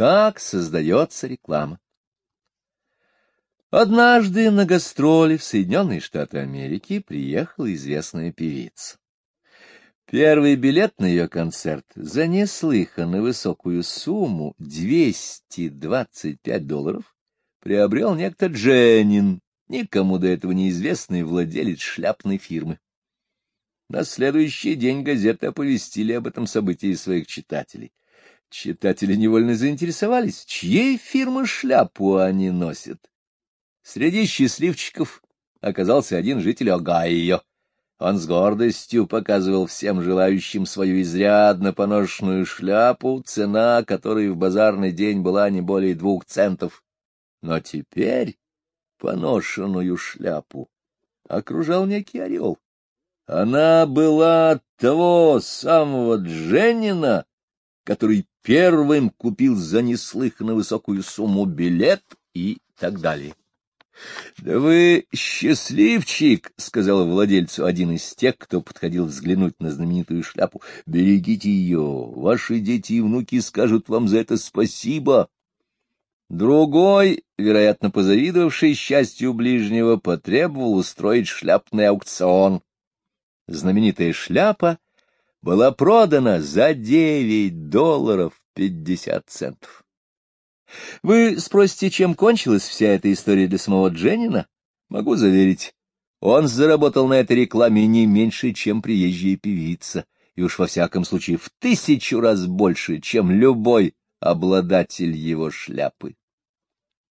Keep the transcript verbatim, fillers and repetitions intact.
Как создается реклама? Однажды на гастроли в Соединенные Штаты Америки приехала известная певица. Первый билет на ее концерт за неслыханно высокую сумму двести двадцать пять долларов приобрел некто Дженнин, никому до этого неизвестный владелец шляпной фирмы. На следующий день газеты оповестили об этом событии своих читателей. Читатели невольно заинтересовались, чьей фирмы шляпу они носят. Среди счастливчиков оказался один житель Огайо. Он с гордостью показывал всем желающим свою изрядно поношенную шляпу, цена которой в базарный день была не более двух центов. Но теперь поношенную шляпу окружал некий орел. Она была от того самого Дженнина, который первым купил за неслыханно высокую сумму билет и так далее. — Да вы счастливчик, — сказал владельцу один из тех, кто подходил взглянуть на знаменитую шляпу. — Берегите ее, ваши дети и внуки скажут вам за это спасибо. Другой, вероятно, позавидовавший счастью ближнего, потребовал устроить шляпный аукцион. Знаменитая шляпа была продана за девять долларов пятьдесят центов. Вы спросите, чем кончилась вся эта история для самого Дженнина? Могу заверить, он заработал на этой рекламе не меньше, чем приезжая певица, и уж во всяком случае в тысячу раз больше, чем любой обладатель его шляпы.